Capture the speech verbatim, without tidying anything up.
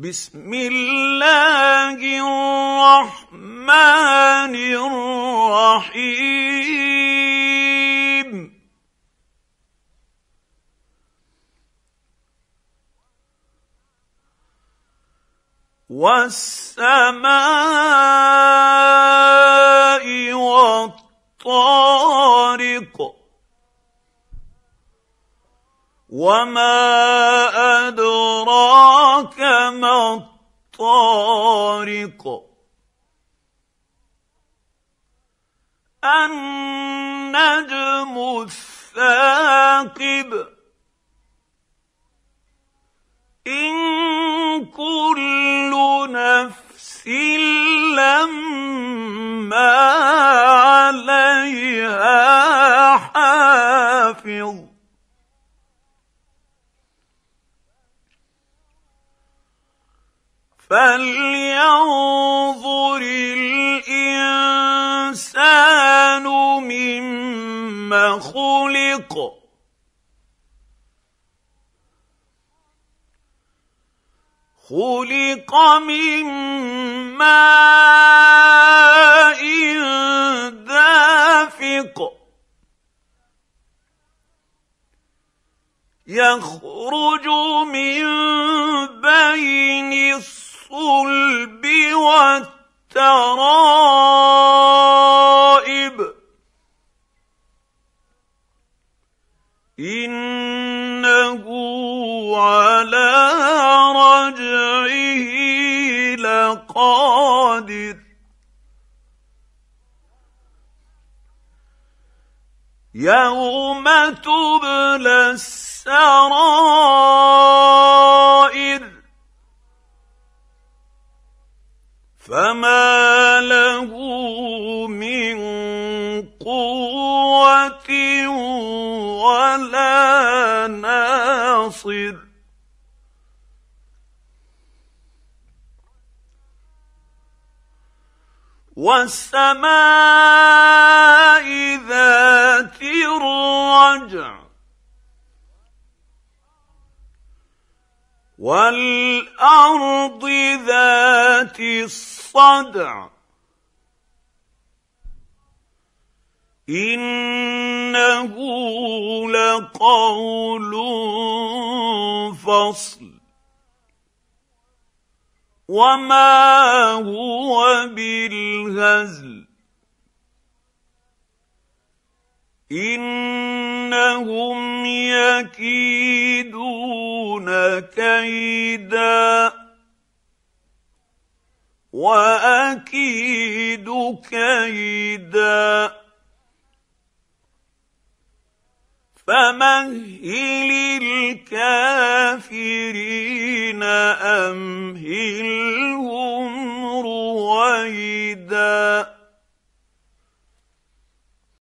بسم الله الرحمن الرحيم والسماء والطارق وما أدراك ما الطارق النجم الثاقب إن كل نفس لما عليها حافظ فلينظر الإنسان مما خلق خلق من ماء دافق يخرج من بين الصلب والترائب إنه على رجعه لقادر يوم تبلى السرائر فما له من قوة ولا ناصر والسماء ذات الرجع والأرض ذات الصدع إنه لقول فصل وما هو بالهزل إنهم يكيدون كيدا وأكيد كيدا فمهل الكافرين أمهلهم رويدا